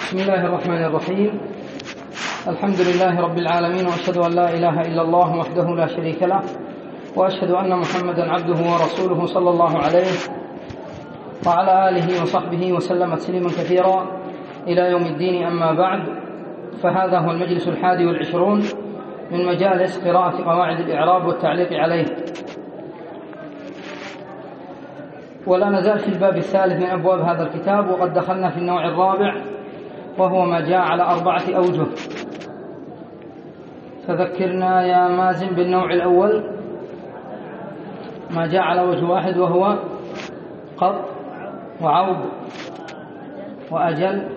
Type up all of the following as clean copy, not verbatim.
بسم الله الرحمن الرحيم. الحمد لله رب العالمين، وأشهد أن لا إله إلا الله وحده لا شريك له، وأشهد أن محمدا عبده ورسوله صلى الله عليه وعلى آله وصحبه وسلم تسليما كثيرا إلى يوم الدين. أما بعد، فهذا هو المجلس 21 من مجالس قراءة قواعد الإعراب والتعليق عليه، ولا نزال في الباب الثالث من أبواب هذا الكتاب، وقد دخلنا في النوع الرابع وهو ما جاء على 4 أوجه. فذكرنا يا مازن بالنوع الأول، ما جاء على وجه واحد وهو قط وعوض وأجل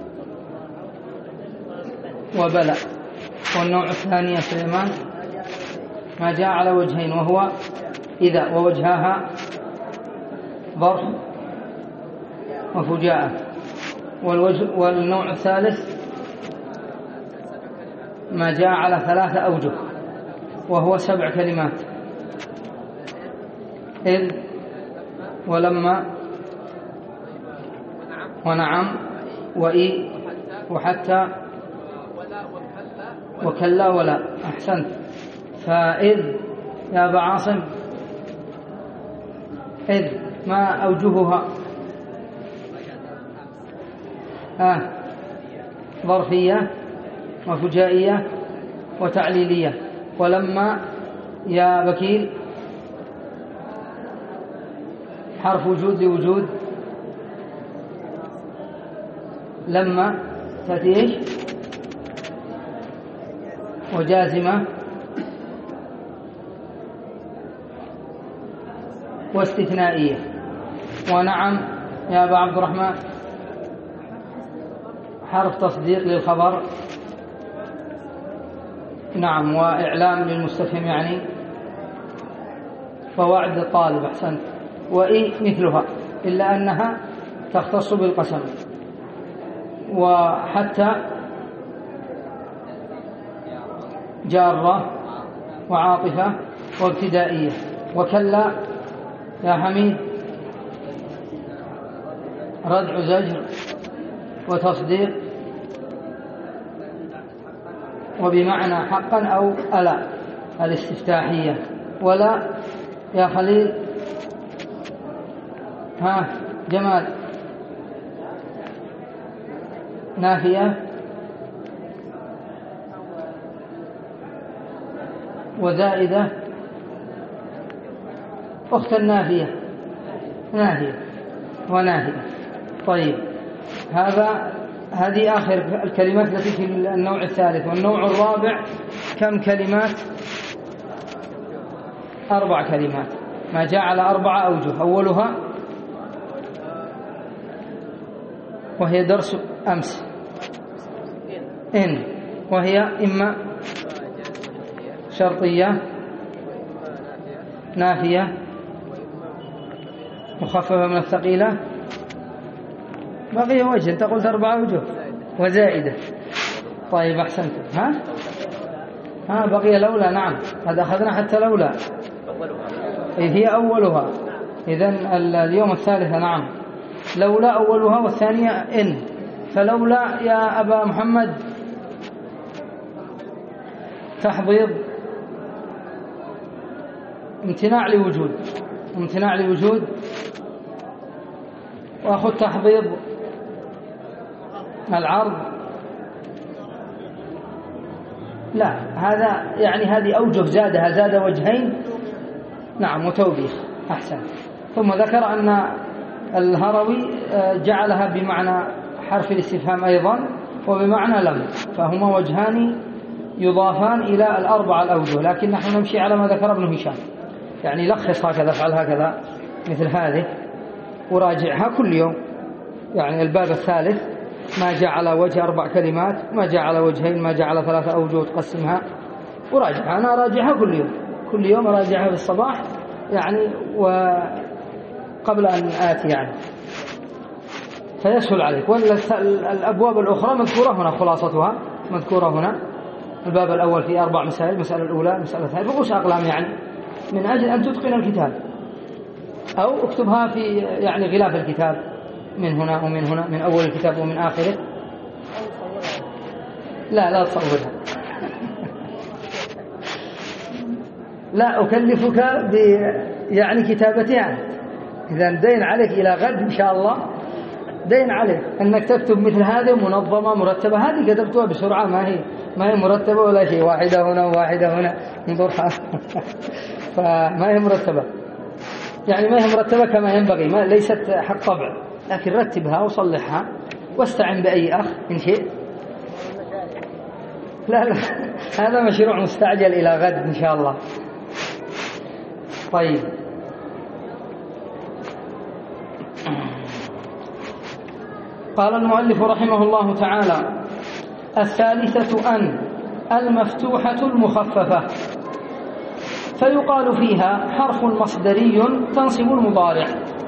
وبلى. والنوع الثاني يا سليمان ما جاء على وجهين وهو إذا ووجهاها ظرف وفجاءة. والنوع الثالث ما جاء على 3 أوجه وهو 7 كلمات: إذ ولما ونعم وإي وحتى وكلا ولا. أحسنت. فإذ يا أبا عاصم، إذ ما أوجهها؟ ظرفية وفجائية وتعليلية. ولما يا بكير حرف وجود لوجود. لما تأتي إيش؟ وجازمة واستثنائية. ونعم يا أبا عبد الرحمن حرف تصديق للخبر، نعم، وإعلام للمستفهم يعني، ووعد الطالب. أحسنت. وإي مثلها إلا أنها تختص بالقسم. وحتى جارة وعاطفة وابتدائية. وكلا يا حميد ردع زجر وتصديق وبمعنى حقا أو ألا الاستفتاحية. ولا يا خليل جمال نافية وزائدة أخت النافية، نافية ونافية. طيب، هذه آخر الكلمات التي في النوع الثالث. والنوع الرابع كم كلمات؟ 4 كلمات، ما جاء على 4 أوجه. أولها وهي درس أمس، إن، وهي إما شرطية نافية مخففة من الثقيلة. بقي وجه، أنت قلت 4 أوجه وزائدة. طيب أحسنت. بقي لولا. نعم، هذا أخذنا حتى لولا، هي أولها. إذن اليوم الثالثة نعم لولا أولها، والثانية إن. فلولا يا أبا محمد تحضيض امتناع لوجود، وأخذ تحضيض العرض. لا، هذا يعني هذه أوجه زادها، زاد وجهين. نعم، وتوبيخ. أحسن. ثم ذكر أن الهروي جعلها بمعنى حرف الاستفهام أيضا وبمعنى لم، فهما وجهان يضافان إلى 4 الأوجه. لكن نحن نمشي على ما ذكر ابن هشام، يعني لخص هكذا، افعل هكذا مثل هذه، وراجعها كل يوم. يعني الباب الثالث ما جاء على وجه 4 كلمات، ما جاء على وجهين، ما جاء على 3 أوجه، تقسمها وراجعها. أنا أراجعها كل يوم أراجعها في الصباح يعني، وقبل أن آتي يعني، فيسهل عليك. والأبواب الأخرى مذكورة هنا، خلاصتها مذكورة هنا. الباب الأول فيه 4 مسائل: المسألة الأولى، المسألة الثانية، رؤوس أقلام يعني، من أجل أن تتقن الكتاب. أو اكتبها في يعني غلاف الكتاب، من هنا ومن هنا، من أول الكتاب ومن آخره، لا تصورها. لا أكلفك يعني كتابتها. إذا دين عليك إلى غد إن شاء الله، دين عليك أنك تكتب مثل هذه منظمة مرتبة. هذه كتبتها بسرعة، ما هي مرتبة ولا شيء، واحدة هنا وواحدة هنا، انظرها. فما هي مرتبة، يعني ما هي مرتبة كما ينبغي، ما ليست حق طبع، لكن رتبها وصلحها واستعن بأي أخ إن شئت. لا هذا مشروع مستعجل إلى غد إن شاء الله. طيب، قال المؤلف رحمه الله تعالى: الثالثة أن المفتوحة المخففة، فيقال فيها حرف مصدري تنصب المضارع،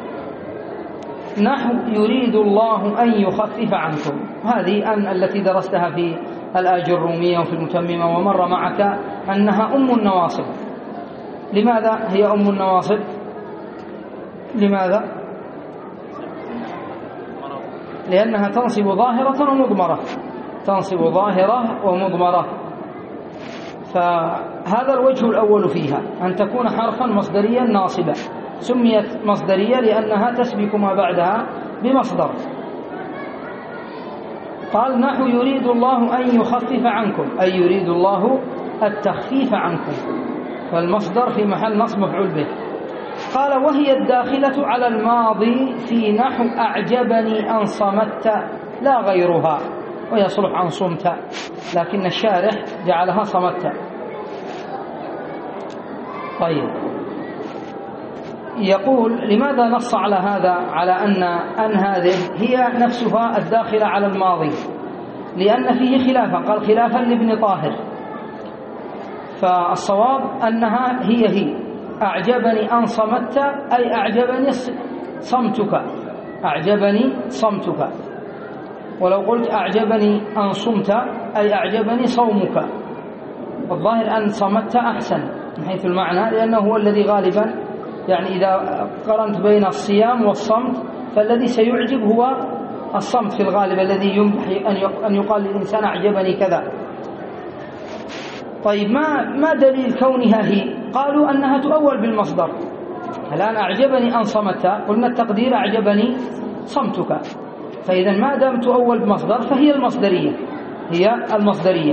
نحو يريد الله أن يخفف عنكم. هذه أن التي درستها في الآجرومية وفي المتممة، ومر معك أنها أم النواصب. لماذا هي أم النواصب؟ لماذا؟ لأنها تنصب ظاهرة ومضمرة، تنصب ظاهرة ومضمرة. فهذا الوجه الأول فيها، أن تكون حرفا مصدريا ناصبا. سميت مصدرية لأنها تسبق ما بعدها بمصدر. قال: نحو يريد الله أن يخفف عنكم، أي يريد الله التخفيف عنكم، فالمصدر في محل نصب مفعول به. قال: وهي الداخلة على الماضي في نحو أعجبني أن صمت لا غيرها، ويصلح عن صمت، لكن الشارح جعلها صمت. طيب، يقول: لماذا نص على هذا، على أن هذه هي نفسها الداخلة على الماضي؟ لأن فيه خلافا، قال خلافا لابن طاهر، فالصواب أنها هي أعجبني أن صمت، أي أعجبني صمتك، أعجبني صمتك. ولو قلت أعجبني أن صمت أي أعجبني صومك. والظاهر أن صمت أحسن من حيث المعنى، لأنه هو الذي غالبا، يعني إذا قرنت بين الصيام والصمت فالذي سيعجب هو الصمت في الغالب، الذي يمدح أن يقال للإنسان أعجبني كذا. طيب، ما دليل كونها هي؟ قالوا أنها تؤول بالمصدر. الآن أعجبني أن صمت، قلنا التقدير أعجبني صمتك، فإذا ما دام تؤول بمصدر فهي المصدرية، هي المصدرية.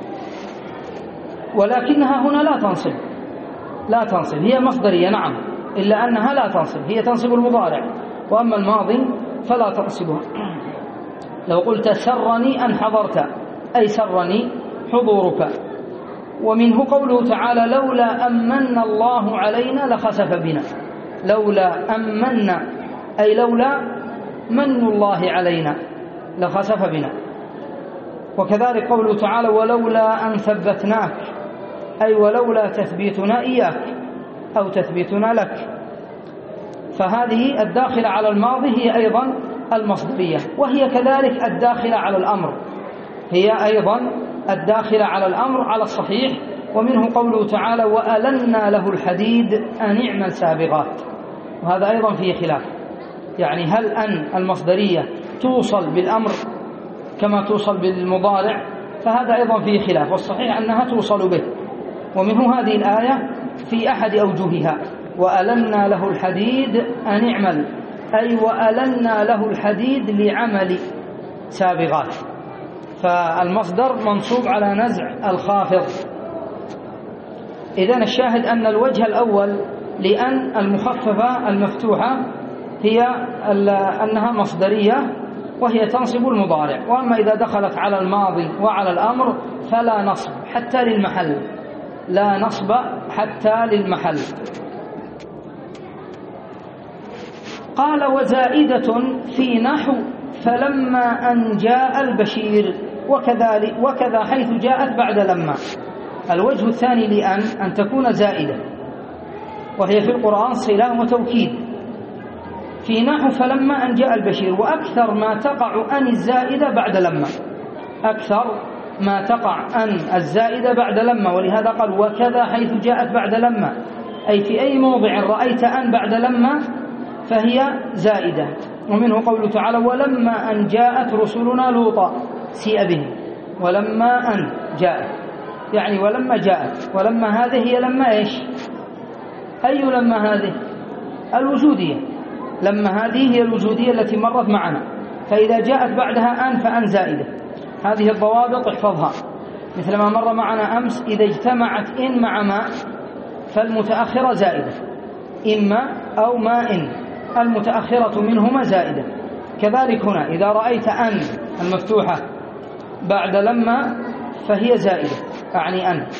ولكنها هنا لا تنصب، هي مصدرية نعم، إلا أنها لا تنصب، هي تنصب المضارع، وأما الماضي فلا تنصبها. لو قلت سرني أن حضرت، أي سرني حضورك. ومنه قوله تعالى: لولا أمن الله علينا لخسف بنا. لولا أمن أي لولا من الله علينا لخسف بنا. وكذلك قوله تعالى: ولولا أن ثبتناك، أي ولولا تثبيتنا إياك أو تثبيتنا لك. فهذه الداخلة على الماضي هي أيضا المصدرية، وهي كذلك الداخلة على الأمر، هي أيضا الداخلة على الأمر على الصحيح. ومنه قوله تعالى: وألنا له الحديد أن اعمل سابغات. وهذا أيضا فيه خلاف، يعني هل أن المصدرية توصل بالأمر كما توصل بالمضارع؟ فهذا أيضا فيه خلاف، والصحيح أنها توصل به. ومنه هذه الآية في أحد أوجهها: وألنا له الحديد أن اعمل، أي وألنا له الحديد لعمل سابغات. فالمصدر منصوب على نزع الخافض. إذن الشاهد أن الوجه الأول لأن المخففة المفتوحة هي أنها مصدرية وهي تنصب المضارع. وأما إذا دخلت على الماضي وعلى الأمر فلا نصب حتى للمحل، لا نصب حتى للمحل. قال: وزائدة في نحو فلما أن جاء البشير، وكذا حيث جاءت بعد لما. الوجه الثاني لأن أن تكون زائدة، وهي في القرآن صلة وتوكيد. في نحو فلما أن جاء البشير، وأكثر ما تقع أن الزائدة بعد لما، أكثر ما تقع أن الزائدة بعد لما. ولهذا قال: وكذا حيث جاءت بعد لما، أي في أي موضع رأيت أن بعد لما فهي زائدة. ومنه قوله تعالى: ولما أن جاءت رسلنا لوطا سيء بهم. ولما أن جاءت، يعني ولما جاءت. ولما هذه هي لما إيش؟ أي لما هذه؟ الوجودية. لما هذه هي الوجودية التي مرت معنا، فإذا جاءت بعدها أن فأن زائدة. هذه الضوابط احفظها، مثل ما مر معنا أمس: إذا اجتمعت إن مع ما فالمتأخرة زائدة، إما أو ما إن، المتأخرة منهما زائدة. كذلك هنا إذا رأيت أن المفتوحة بعد لما فهي زائدة، أعني أن.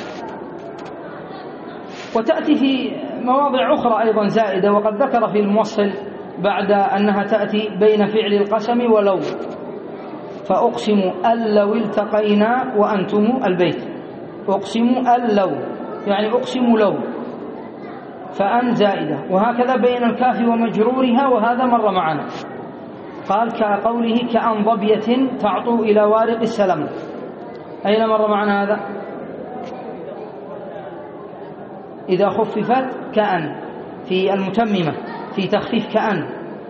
وتأتي في مواضع أخرى أيضا زائدة، وقد ذكر في الموصل بعد أنها تأتي بين فعل القسم ولو، فأقسم أن لو التقينا وأنتم البيت. أقسم أن لو، يعني أقسم لو، فأن زائدة. وهكذا بين الكاف ومجرورها، وهذا مر معنا. قال كقوله كأن ضبية تعطو إلى وارق السلم. أين مر معنا هذا؟ إذا خففت كأن، في المتممة في تخفيف كأن.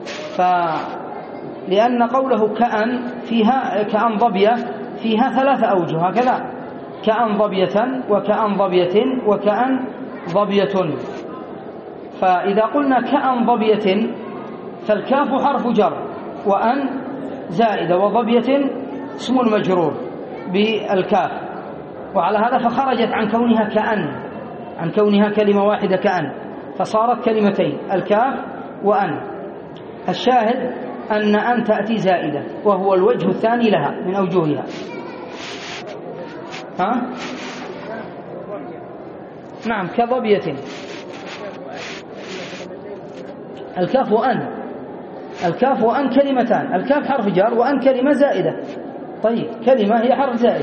لأن قوله كأن فيها كأن ضبية فيها 3 أوجه هكذا: كأن ضبية، وكأن ضبية، وكأن ضبية. فإذا قلنا كأن ضبية فالكاف حرف جر، وأن زائدة، وضبية اسم المجرور بالكاف. وعلى هذا فخرجت عن كونها كأن، عن كونها كلمة واحدة كأن، فصارت كلمتين: الكاف وأن. الشاهد أن تأتي زائدة، وهو الوجه الثاني لها من أوجهها. نعم، كضبية. الكاف وأن، الكاف وأن كلمتان، الكاف حرف جر وأن كلمة زائدة. طيب، كلمة هي حرف زائد.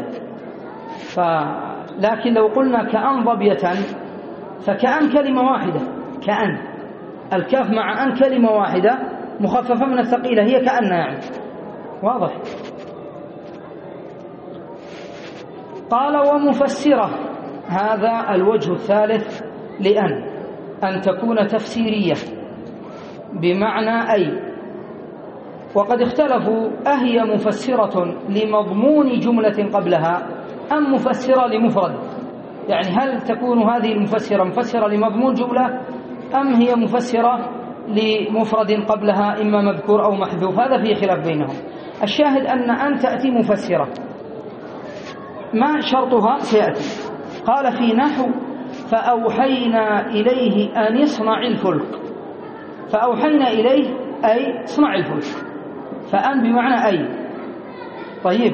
لكن لو قلنا كأن ضبية فكأن كلمة واحدة، كأن الكاف مع أن كلمة واحدة مخففة من الثقيلة، هي كأن، يعني واضح. قال ومفسرة، هذا الوجه الثالث لأن تكون تفسيرية بمعنى أي. وقد اختلفوا أهي مفسرة لمضمون جملة قبلها أم مفسرة لمفرد، يعني هل تكون هذه المفسرة مفسرة لمضمون جملة أم هي مفسرة لمفرد قبلها إما مذكور أو محذوف؟ هذا فيه خلاف بينهم. الشاهد أن تأتي مفسرة. ما شرطها؟ سيأتي. قال في نحو فأوحينا إليه أن يصنع الفلك. فأوحينا إليه أي اصنع الفلك، فأن بمعنى أي. طيب،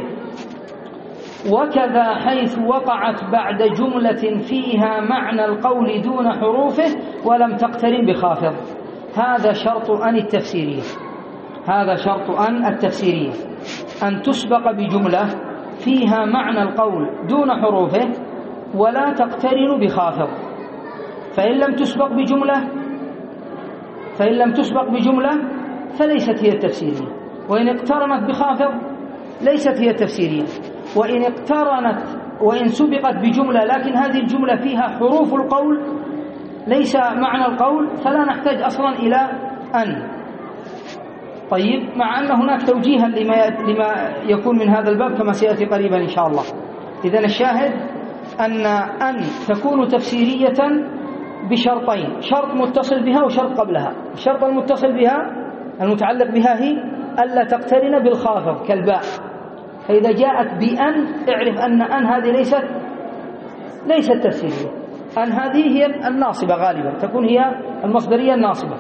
وكذا حيث وقعت بعد جملة فيها معنى القول دون حروفه ولم تقترن بخافض. هذا شرط أن التفسيرية، هذا شرط أن التفسيرية، أن تسبق بجملة فيها معنى القول دون حروفه ولا تقترن بخافض. فإن لم تسبق بجملة فليست هي التفسيرية، وإن اقترنت بخافض ليست هي التفسيرية. وإن سبقت بجملة لكن هذه الجملة فيها حروف القول ليس معنى القول، فلا نحتاج أصلا إلى أن. طيب، مع أن هناك توجيها لما يكون من هذا الباب كما سيأتي قريبا إن شاء الله. إذن الشاهد أن تكون تفسيرية بشرطين: شرط متصل بها وشرط قبلها. الشرط المتصل بها المتعلق بها هي ألا تقترن بالخافض كالباء. فإذا جاءت بأن اعرف أن هذه ليست تفسيرية. أن هذه هي الناصبة، غالبا تكون هي المصدرية الناصبة،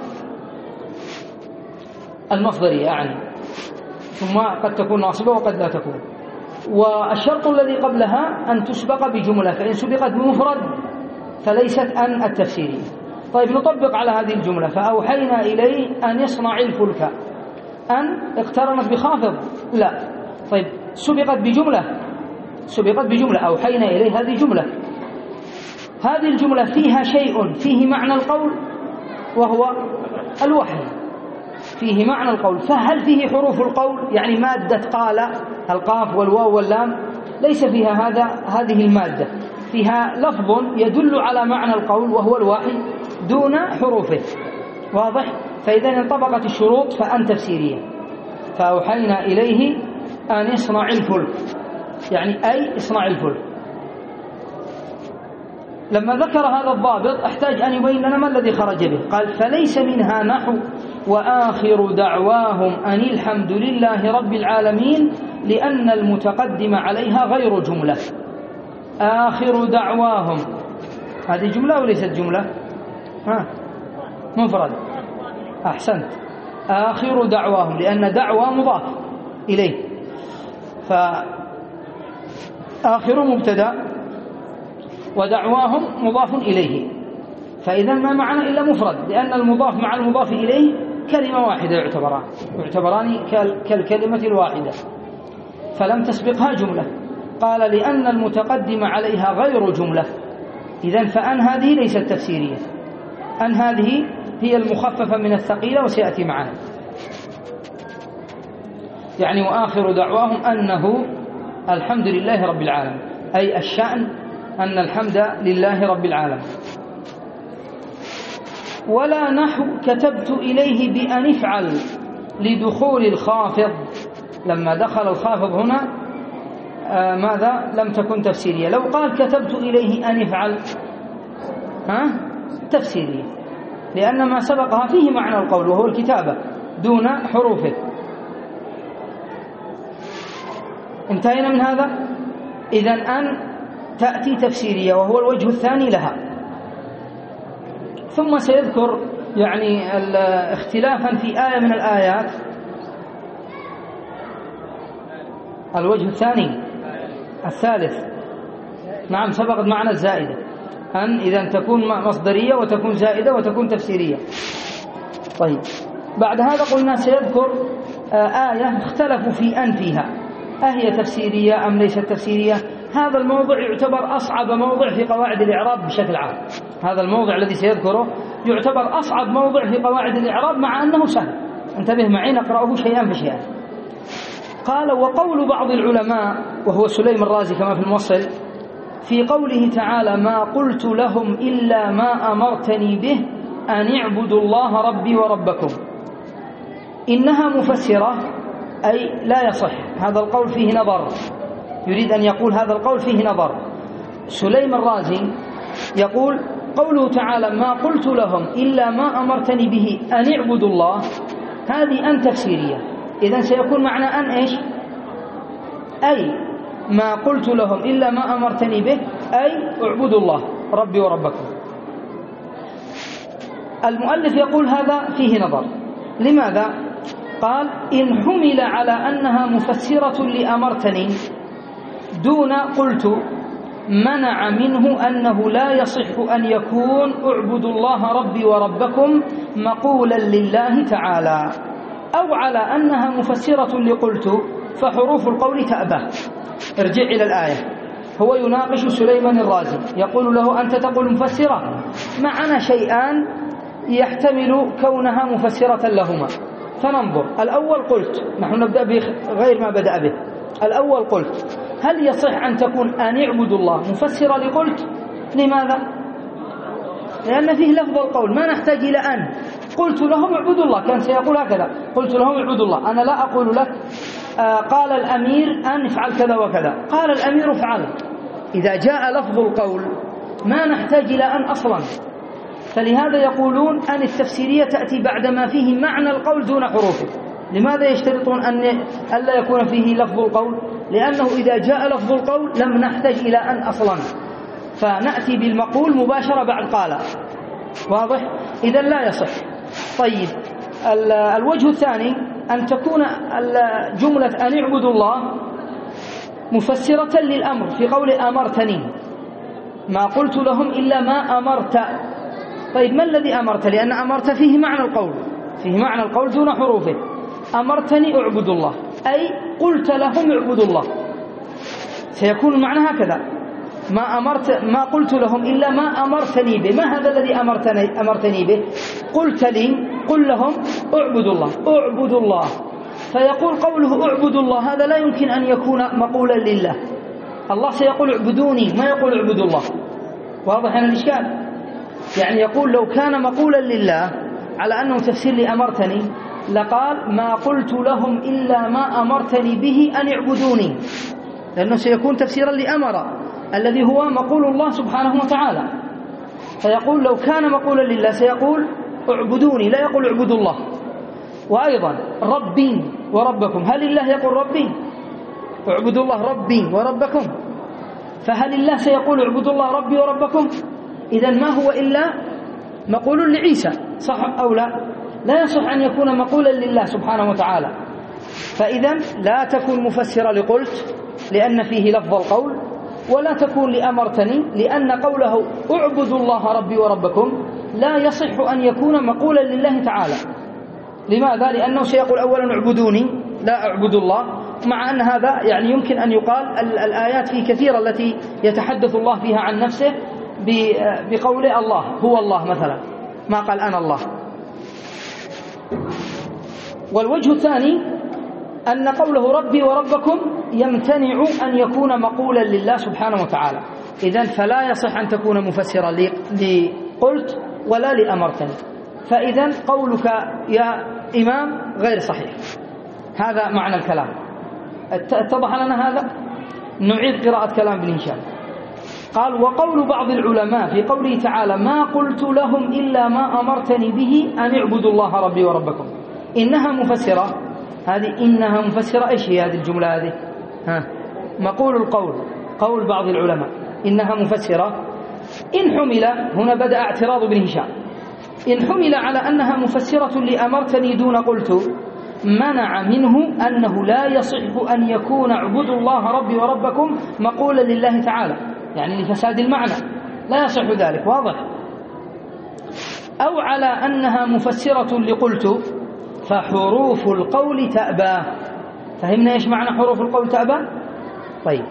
المصدرية يعني، ثم قد تكون ناصبة وقد لا تكون. والشرط الذي قبلها أن تسبق بجملة، فإن سبقت بمفرد فليست أن التفسيرية. طيب، نطبق على هذه الجملة: فأوحينا إليه أن يصنع الفلك. أن اقترنت بخافض؟ لا. طيب، سبقت بجملة أوحينا إليه، هذه جملة. هذه الجملة فيها شيء فيه معنى القول وهو الوحي، فيه معنى القول. فهل فيه حروف القول؟ يعني مادة قال، القاف والواو واللام، ليس فيها هذه المادة. فيها لفظ يدل على معنى القول وهو الوحي دون حروفه، واضح؟ فإذا انطبقت الشروط فأن تفسيرية. فأوحينا إليه أن يصنع الفلك، يعني أي اصنع الفلك. لما ذكر هذا الضابط احتاج أن يبين لنا ما الذي خرج به. قال فليس منها نحو وآخر دعواهم أن الحمد لله رب العالمين، لأن المتقدم عليها غير جملة. آخر دعواهم هذه جملة وليست جملة؟ مفرد. أحسنت. آخر دعواهم، لأن دعوة مضاف إليه، فآخر مبتدأ ودعواهم مضاف إليه، فإذا ما معنى إلا مفرد، لأن المضاف مع المضاف إليه كلمة واحدة يعتبران كالكلمة الواحدة، فلم تسبقها جملة. قال لأن المتقدم عليها غير جملة، إذن فأن هذه ليست تفسيرية، أن هذه هي المخففة من الثقيلة وسيأتي معنا. يعني وآخر دعواهم أنه الحمد لله رب العالمين، أي الشأن أن الحمد لله رب العالمين. ولا نحو كتبت إليه بأن افعل لدخول الخافض، لما دخل الخافض هنا ماذا؟ لم تكن تفسيرية. لو قال كتبت إليه أن افعل تفسيرية، لأن ما سبقها فيه معنى القول وهو الكتابة دون حروفه. انتهينا من هذا. إذن أن تأتي تفسيرية وهو الوجه الثاني لها. ثم سيذكر يعني اختلافا في آية من الآيات. الوجه الثاني الثالث، نعم سبقت معنا الزائدة، أن إذن تكون مصدرية وتكون زائدة وتكون تفسيرية. طيب بعد هذا قلنا سيذكر آية اختلفوا في أن فيها أهي تفسيرية أم ليست تفسيرية. هذا الموضع يعتبر أصعب موضع في قواعد الإعراب بشكل عام. هذا الموضع الذي سيذكره يعتبر أصعب موضع في قواعد الإعراب، مع أنه سهل. انتبه معي نقرأه شيئا فشيئا. قال وقول بعض العلماء وهو سليم الرازي كما في الموصل في قوله تعالى ما قلت لهم إلا ما أمرتني به أن اعبدوا الله ربي وربكم، إنها مفسرة، أي لا يصح. هذا القول فيه نظر، يريد أن يقول هذا القول فيه نظر. سليم الرازي يقول قوله تعالى ما قلت لهم إلا ما أمرتني به أن اعبدوا الله، هذه أن تفسيرية. إذن سيكون معنى أن إيش؟ أي ما قلت لهم إلا ما أمرتني به، أي اعبدوا الله ربي وربكم. المؤلف يقول هذا فيه نظر. لماذا؟ قال إن حمل على أنها مفسرة لأمرتني دون قلت منع منه أنه لا يصح أن يكون اعبدوا الله ربي وربكم مقولا لله تعالى، أو على أنها مفسرة لقلت فحروف القول تأبى. ارجع إلى الآية. هو يناقش سليمان الرازي يقول له أنت تقول مفسرة، معنا شيئان يحتمل كونها مفسرة لهما، فننظر. الأول قلت، نحن نبدأ بغير ما بدأ به. الأول قلت هل يصح أن تكون أن اعبدوا الله مفسرة لقلت؟ لماذا؟ لأن فيه لفظ القول، ما نحتاج إلى أن. قلت لهم اعبدوا الله، كان سيقول هكذا قلت لهم اعبدوا الله. أنا لا أقول لك قال الأمير أن افعل كذا وكذا، قال الأمير افعل. إذا جاء لفظ القول ما نحتاج إلى أن أصلا. فلهذا يقولون أن التفسيرية تأتي بعدما فيه معنى القول دون حروفه. لماذا يشترطون ألا يكون فيه لفظ القول؟ لأنه إذا جاء لفظ القول لم نحتاج إلى أن أصلا، فنأتي بالمقول مباشرة بعد قال. واضح؟ إذن لا يصح. طيب الوجه الثاني أن تكون جملة أن اعبدوا الله مفسرة للأمر في قول أمرتني، ما قلت لهم إلا ما أمرت. طيب ما الذي أمرت؟ لأن أمرت فيه معنى القول، فيه معنى القول دون حروفه. أمرتني اعبدوا الله، أي قلت لهم اعبدوا الله. سيكون المعنى هكذا، ما قلت لهم إلا ما أمرتني به. ما هذا الذي أمرتني به؟ قلت لي قل لهم اعبدوا الله، اعبدوا الله. فيقول قوله اعبدوا الله هذا لا يمكن أن يكون مقولا لله. الله سيقول اعبدوني، ما يقول اعبدوا الله. واضح هنا الإشكال؟ يعني يقول لو كان مقولا لله على أنه تفسير لأمرتني لقال ما قلت لهم إلا ما أمرتني به أن اعبدوني. لأنه سيكون تفسيرا لأمر الذي هو مقول الله سبحانه وتعالى. فيقول لو كان مقولا لله سيقول اعبدوني، لا يقول اعبدوا الله. وأيضا ربي وربكم، هل الله يقول ربي؟ اعبدوا الله ربي وربكم. فهل الله سيقول اعبدوا الله ربي وربكم؟ إذن ما هو إلا مقول لعيسى، صح أو لا؟ لا يصح أن يكون مقولا لله سبحانه وتعالى. فإذن لا تكون مفسرة لقلت لأن فيه لفظ القول، ولا تكون لأمرتني لأن قوله اعبدوا الله ربي وربكم لا يصح أن يكون مقولا لله تعالى. لماذا؟ لأنه سيقول أولا اعبدوني لا اعبدوا الله، مع أن هذا يعني يمكن أن يقال الآيات فيه كثيرة التي يتحدث الله فيها عن نفسه بقول الله هو الله مثلا، ما قال أنا الله. والوجه الثاني أن قوله ربي وربكم يمتنع أن يكون مقولا لله سبحانه وتعالى. إذن فلا يصح أن تكون مفسرا لقلت ولا لأمرتني. فإذن قولك يا إمام غير صحيح. هذا معنى الكلام. اتضح لنا هذا؟ نعيد قراءة كلام ابن هشام. قال وقول بعض العلماء في قوله تعالى ما قلت لهم إلا ما أمرتني به أن اعبدوا الله ربي وربكم، إنها مفسرة. هذه إنها مفسرة إيش هي هذه الجملة هذه؟ مقول القول، قول بعض العلماء إنها مفسرة. إن حمل، هنا بدأ اعتراض ابن هشام، إن حمل على أنها مفسرة لأمرتني دون قلت منع منه أنه لا يصح أن يكون اعبدوا الله ربي وربكم مقولا لله تعالى، يعني لفساد المعنى لا يصح ذلك. واضح؟ أو على أنها مفسرة لقلت فحروف القول تأبى. فهمنا إيش معنى حروف القول تأبى؟ طيب.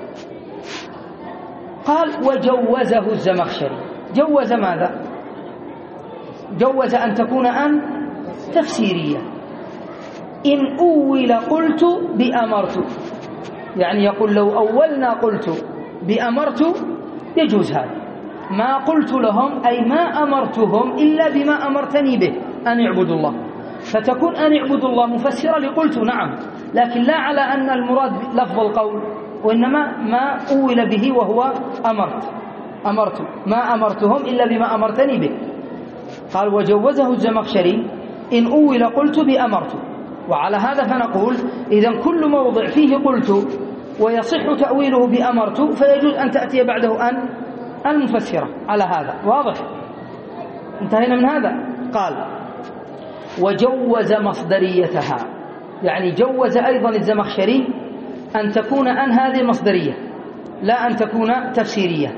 قال وجوزه الزمخشري. جوز ماذا؟ جوز أن تكون أن تفسيرية. إن أول قلت بأمرت، يعني يقول لو أولنا قلت بأمرت يجوز هذا. ما قلت لهم أي ما أمرتهم إلا بما أمرتني به أن يعبدوا الله، فتكون أن يعبدوا الله مفسرة لقلت نعم، لكن لا على أن المراد لفظ القول، وإنما ما أول به وهو أمرت ما أمرتهم إلا بما أمرتني به. قال وجوزه الزمخشري إن أول قلت بأمرت. وعلى هذا فنقول إذن كل موضع فيه قلت ويصح تأويله بأمرت فيجوز أن تأتي بعده أن المفسرة على هذا. واضح؟ انتهينا من هذا. قال وجوز مصدريتها، يعني جوز أيضا الزمخشري أن تكون أن هذه مصدرية لا أن تكون تفسيرية.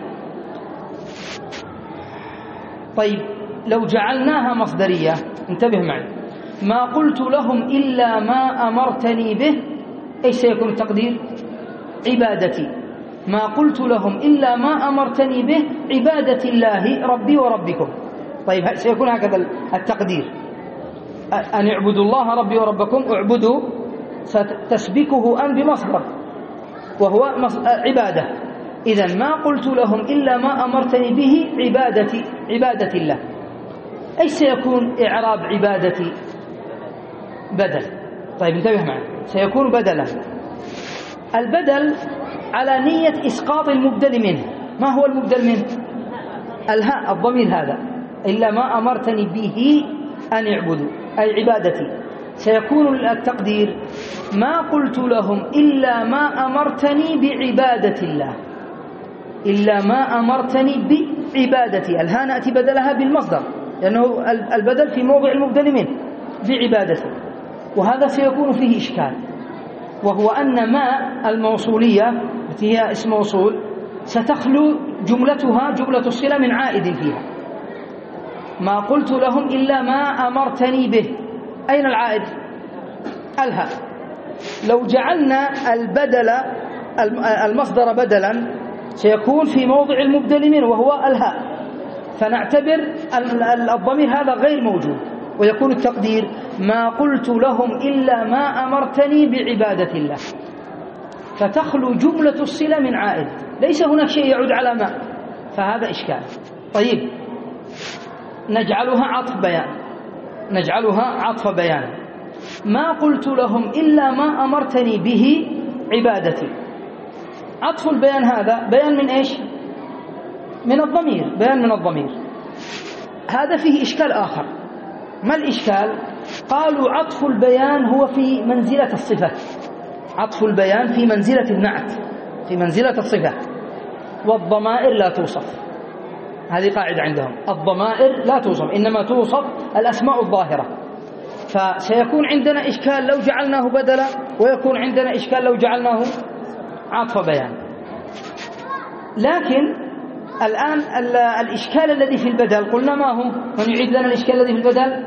طيب لو جعلناها مصدرية، انتبه معي، ما قلت لهم إلا ما أمرتني به، إيش سيكون التقدير؟ عبادتي. ما قلت لهم إلا ما أمرتني به عبادة الله ربي وربكم. طيب سيكون هكذا التقدير، أن اعبدوا الله ربي وربكم، اعبدوا ستسبكه أن بمصدر وهو عبادة. إذن ما قلت لهم إلا ما أمرتني به عبادة الله. أي سيكون إعراب عبادتي؟ بدل. طيب انتبه معي، سيكون بدلا. البدل على نية إسقاط المبدل منه. ما هو المبدل منه؟ الهاء، الضمير هذا، إلا ما أمرتني به أن يعبدوا أي عبادتي. سيكون التقدير ما قلت لهم إلا ما أمرتني بعبادة الله، إلا ما أمرتني بعبادتي. الهاء نأتي بدلها بالمصدر لأنه البدل في موضع المبدل منه بعبادته. وهذا سيكون فيه إشكال، وهو أن ما الموصولية التي هي اسم موصول ستخلو جملتها جملة الصلة من عائد فيها. ما قلت لهم إلا ما أمرتني به، أين العائد؟ الهاء. لو جعلنا البدل المصدر بدلا سيكون في موضع المبدل منه وهو الهاء، فنعتبر الضمير هذا غير موجود، ويكون التقدير ما قلت لهم إلا ما أمرتني بعبادة الله، فتخلو جملة الصلة من عائد، ليس هناك شيء يعود على ما، فهذا إشكال. طيب نجعلها عطف بيان. ما قلت لهم إلا ما أمرتني به عبادتي. عطف البيان هذا بيان من إيش؟ من الضمير، بيان من الضمير. هذا فيه إشكال آخر. ما الإشكال؟ قالوا عطف البيان هو في منزلة الصفة، عطف البيان في منزلة النعت، في منزلة الصفة، والضمائر لا توصف. هذه قاعدة عندهم، الضمائر لا توصف، إنما توصف الأسماء الظاهرة. فسيكون عندنا إشكال لو جعلناه بدلا، ويكون عندنا إشكال لو جعلناه عطف بيان. لكن الآن الإشكال الذي في البدل قلنا ما هو؟ من يعيد لنا الإشكال الذي في البدل؟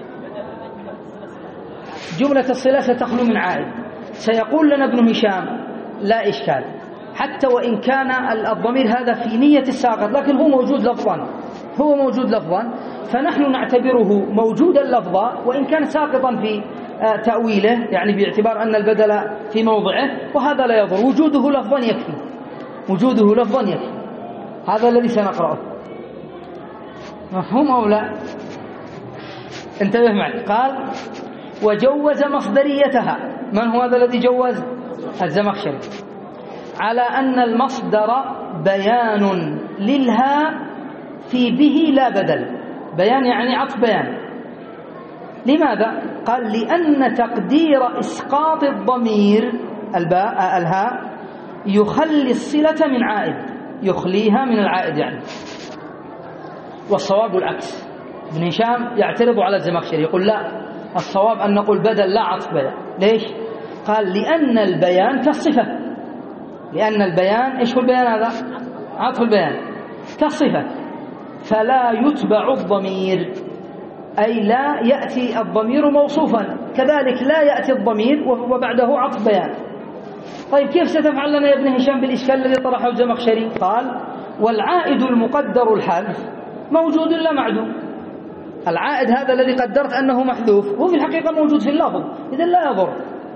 جملة الصلة ستخلو من عائد. سيقول لنا ابن هشام لا إشكال، حتى وإن كان الضمير هذا في نية الساقط، لكن هو موجود لفظا، هو موجود لفظا، فنحن نعتبره موجودا لفظا وإن كان ساقطا في تأويله، يعني باعتبار أن البدل في موضعه، وهذا لا يضر، وجوده لفظا يكفي، وجوده لفظا يكفي. هذا الذي سنقرأه. مفهوم أو لا؟ انتبه معي. قال وجوز مصدريتها. من هو هذا الذي جوز؟ الزمخشري، على أن المصدر بيان للهاء في به لا بدل. بيان يعني عطف بيان. لماذا؟ قال لأن تقدير إسقاط الضمير الهاء يخلي الصلة من عائد، يخليها من العائد يعني. والصواب العكس. ابن هشام يعترض على الزمخشري، يقول لا، الصواب أن نقول بدل لا عطف بيان. ليش؟ قال لأن البيان كالصفة، لأن البيان إيش هو البيان هذا؟ عطف البيان كالصفة، فلا يتبع الضمير، أي لا يأتي الضمير موصوفا، كذلك لا يأتي الضمير وبعده عطف بيان. طيب كيف ستفعل لنا يا ابن هشام بالإشكال الذي طرحه الزمخشري؟ قال والعائد المقدر الحذف موجود لا معدوم. العائد هذا الذي قدرت أنه محذوف هو في الحقيقة موجود في اللفظ، إذن لا يضر،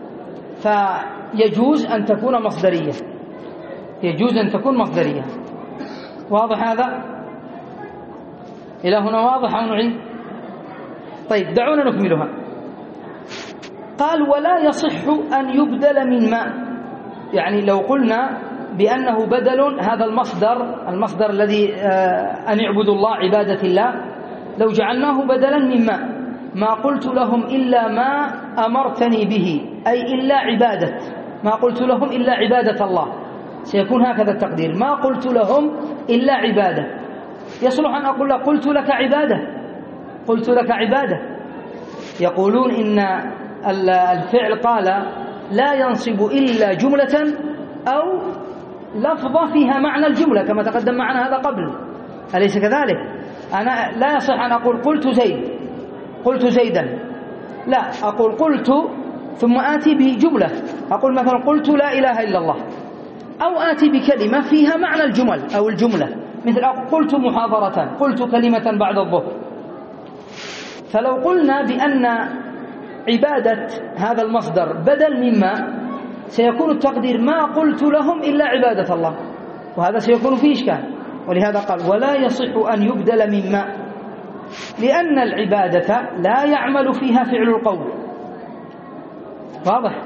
فيجوز أن تكون مصدرية، يجوز أن تكون مصدرية. واضح هذا؟ إلى هنا واضح أو نعيد؟ طيب دعونا نكملها. قال ولا يصح أن يبدل من ما، يعني لو قلنا بأنه بدل هذا المصدر الذي أن يعبدوا الله عبادة الله، لو جعلناه بدلا من ما قلت لهم إلا ما أمرتني به، أي إلا عبادة، ما قلت لهم إلا عبادة الله، سيكون هكذا التقدير، ما قلت لهم إلا عبادة. يصلح أن أقول لك قلت لك عبادة، قلت لك عبادة. يقولون إن الفعل قال لا ينصب إلا جملة أو لفظة فيها معنى الجملة، كما تقدم معنا هذا قبل، أليس كذلك؟ أنا لا يصح أن أقول قلت زيد، قلت زيدا، لا، أقول قلت ثم آتي بجملة، أقول مثلا قلت لا إله إلا الله، أو آتي بكلمة فيها معنى الجمل أو الجملة، مثل قلت محاضرة، قلت كلمة بعد الظهر. فلو قلنا بأن عبادة هذا المصدر بدل مما، سيكون التقدير ما قلت لهم إلا عبادة الله، وهذا سيكون فيه إشكال. ولهذا قال ولا يصح أن يبدل مما، لأن العبادة لا يعمل فيها فعل القول. واضح؟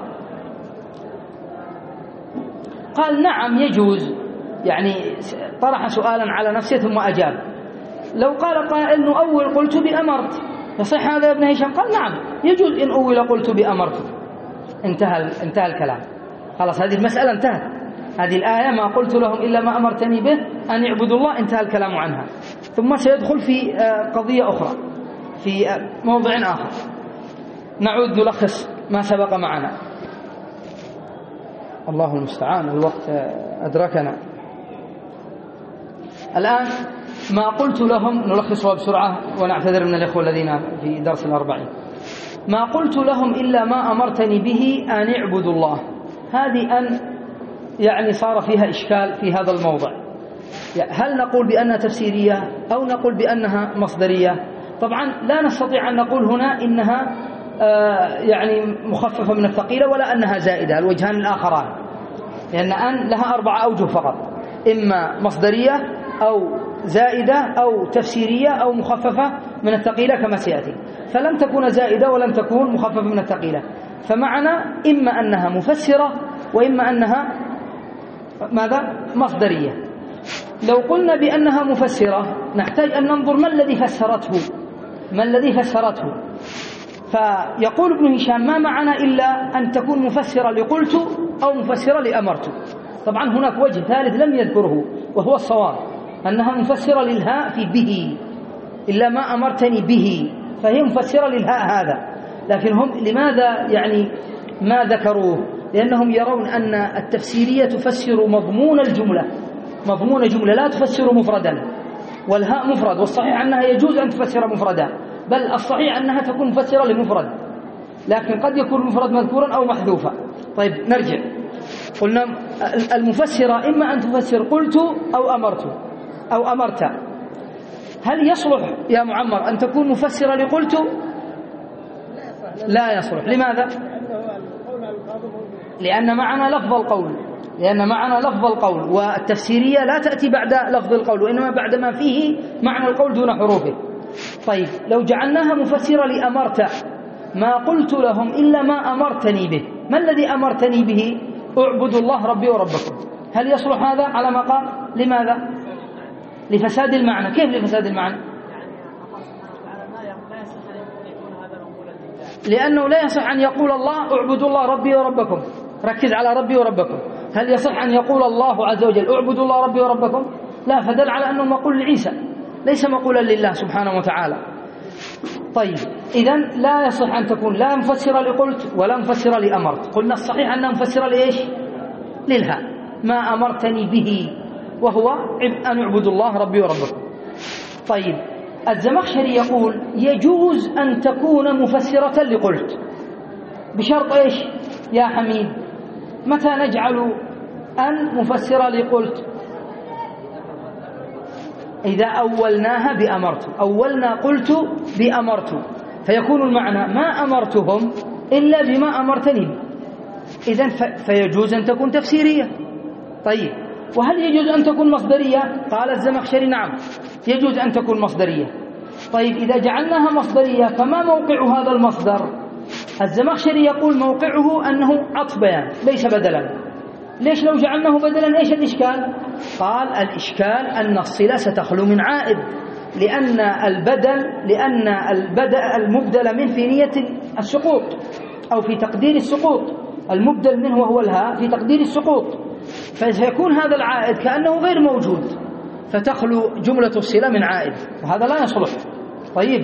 قال نعم يجوز، يعني طرح سؤالا على نفسه ثم أجاب. لو قال قائل نؤول قلت بأمرت، يصح هذا يا ابن هشام؟ قال نعم يجوز إن أول قلت بأمرت. انتهى الكلام، خلاص هذه المسألة انتهت، هذه الآية ما قلت لهم إلا ما أمرتني به أن يعبدوا الله، انتهى الكلام عنها. ثم سيدخل في قضية أخرى في موضع آخر. نعود نلخص ما سبق معنا، الله المستعان، الوقت أدركنا. الآن ما قلت لهم، نلخصها بسرعة ونعتذر من الإخوة الذين في درس الأربعين. ما قلت لهم إلا ما أمرتني به أن يعبدوا الله، هذه أن يعني صار فيها إشكال في هذا الموضع. هل نقول بأنها تفسيرية أو نقول بأنها مصدرية؟ طبعا لا نستطيع أن نقول هنا إنها يعني مخففة من الثقيلة ولا أنها زائدة، الوجهان الآخران، لأن أن لها 4 أوجه فقط، إما مصدرية أو زائدة أو تفسيرية أو مخففة من الثقيلة كما سيأتي. فلم تكون زائدة ولم تكون مخففة من الثقيلة، فمعنى إما أنها مفسرة وإما أنها ماذا؟ مصدرية. لو قلنا بأنها مفسرة نحتاج أن ننظر ما الذي فسرته. فيقول ابن هشام ما معنى إلا أن تكون مفسرة لقلت أو مفسرة لأمرت. طبعا هناك وجه ثالث لم يذكره وهو الصواب، أنها مفسرة للهاء في به، إلا ما أمرتني به، فهي مفسرة للهاء هذا. لكن هم لماذا يعني ما ذكروه؟ لأنهم يرون أن التفسيرية تفسر مضمون جملة لا تفسر مفردا، والهاء مفرد، والصحيح أنها يجوز أن تفسر مفردا، بل الصحيح أنها تكون مفسرة لمفرد، لكن قد يكون المفرد مذكورا أو محذوفا. طيب نرجع، قلنا المفسرة إما أن تفسر قلت أو أمرت. هل يصلح يا معمر أن تكون مفسرة لقلت؟ لا يصلح. لماذا؟ لأن معنا لفظ القول، والتفسيرية لا تأتي بعد لفظ القول، وإنما بعد ما فيه معنى القول دون حروفه. طيب لو جعلناها مفسرة لأمرت، ما قلت لهم إلا ما أمرتني به. ما الذي أمرتني به؟ اعبدوا الله ربي وربكم. هل يصلح هذا على ما قال؟ لماذا؟ لفساد المعنى. كيف لفساد المعنى؟ لأنه لا يصح أن يقول الله اعبدوا الله ربي وربكم، ركز على ربي وربكم. هل يصح أن يقول الله عز وجل اعبدوا الله ربي وربكم؟ لا، فدل على أنه مقول لعيسى ليس مقولا لله سبحانه وتعالى. طيب إذن لا يصح أن تكون لا مفسرة لقلت ولا مفسرة لأمرت. قلنا الصحيح أنها مفسرة لإيش؟ للها، ما أمرتني به، وهو أن اعبدوا الله ربي وربكم. طيب الزمخشري يقول يجوز أن تكون مفسرة لقلت بشرط إيش يا حميد؟ متى نجعل أن مفسرة لقلت؟ إذا أولناها بأمرت، أولنا قلت بأمرت، فيكون المعنى ما أمرتهم إلا بما أمرتني به. إذن فيجوز أن تكون تفسيرية. طيب وهل يجوز أن تكون مصدرية؟ قال الزمخشري نعم يجوز أن تكون مصدرية. طيب إذا جعلناها مصدرية فما موقع هذا المصدر؟ الزمخشري يقول موقعه أنه عطف بيان ليس بدلا. ليش لو جعلناه بدلا إيش الإشكال؟ قال الإشكال أن الصلة ستخلو من عائد، لأن البدل المبدل منه في نية السقوط أو في تقدير السقوط، المبدل منه وهو الهاء في تقدير السقوط، فسيكون هذا العائد كأنه غير موجود، فتخلو جملة الصلة من عائد، وهذا لا يصلح. طيب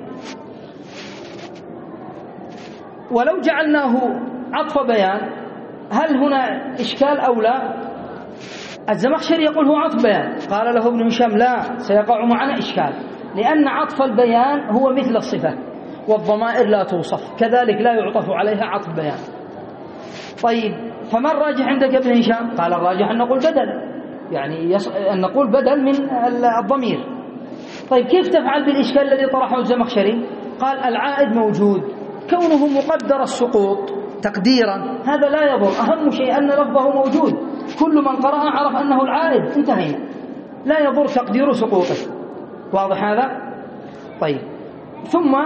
ولو جعلناه عطف بيان هل هنا إشكال أو لا؟ الزمخشري يقول هو عطف بيان. قال له ابن هشام لا، سيقع معنا إشكال، لأن عطف البيان هو مثل الصفة، والضمائر لا توصف، كذلك لا يعطف عليها عطف بيان. طيب فما الراجح عندك ابن هشام؟ قال الراجح أن نقول بدل، يعني أن نقول بدل من الضمير. طيب كيف تفعل بالإشكال الذي طرحه الزمخشري؟ قال العائد موجود، كونه مقدر السقوط تقديرا هذا لا يضر، أهم شيء أن لفظه موجود، كل من قرأ عرف أنه العائد، انتهينا، لا يضر تقدير سقوطه. واضح هذا؟ طيب ثم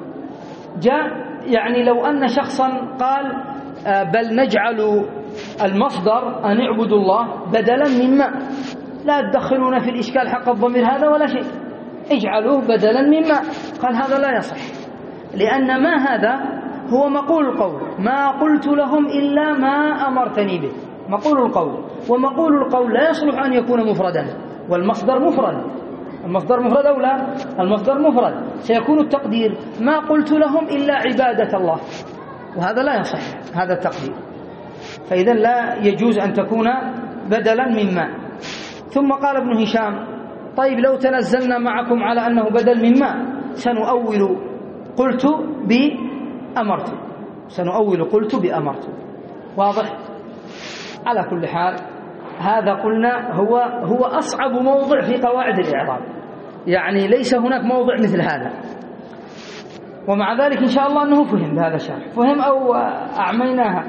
جاء يعني لو أن شخصا قال بل نجعل المصدر أن اعبدوا الله بدلا مما، لا تدخلون في الإشكال حق الضمير هذا ولا شيء، اجعلوه بدلا مما. قال هذا لا يصح، لأن ما هذا هو مقول القول، ما قلت لهم إلا ما أمرتني به، مقول القول، ومقول القول لا يصلح أن يكون مفردا، والمصدر مفرد. المصدر مفرد أو لا؟ المصدر مفرد، سيكون التقدير ما قلت لهم إلا عبادة الله، وهذا لا يصح هذا التقدير، فإذا لا يجوز أن تكون بدلا مما. ثم قال ابن هشام طيب لو تنزلنا معكم على أنه بدل مما سنؤول قلت بأمرت، سنؤول قلت بأمرت. واضح؟ على كل حال هذا قلنا هو أصعب موضع في قواعد الإعراب، يعني ليس هناك موضع مثل هذا، ومع ذلك إن شاء الله أنه فهم بهذا الشرح، فهم أو أعميناها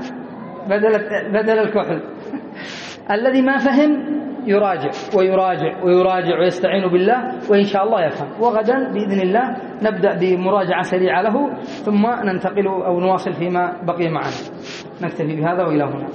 بدل الكحل. الذي ما فهم يراجع ويراجع ويراجع ويستعين بالله، وإن شاء الله يفهم. وغدا بإذن الله نبدأ بمراجعة سريعة له، ثم ننتقل أو نواصل فيما بقي معنا. نكتفي بهذا وإلى هنا.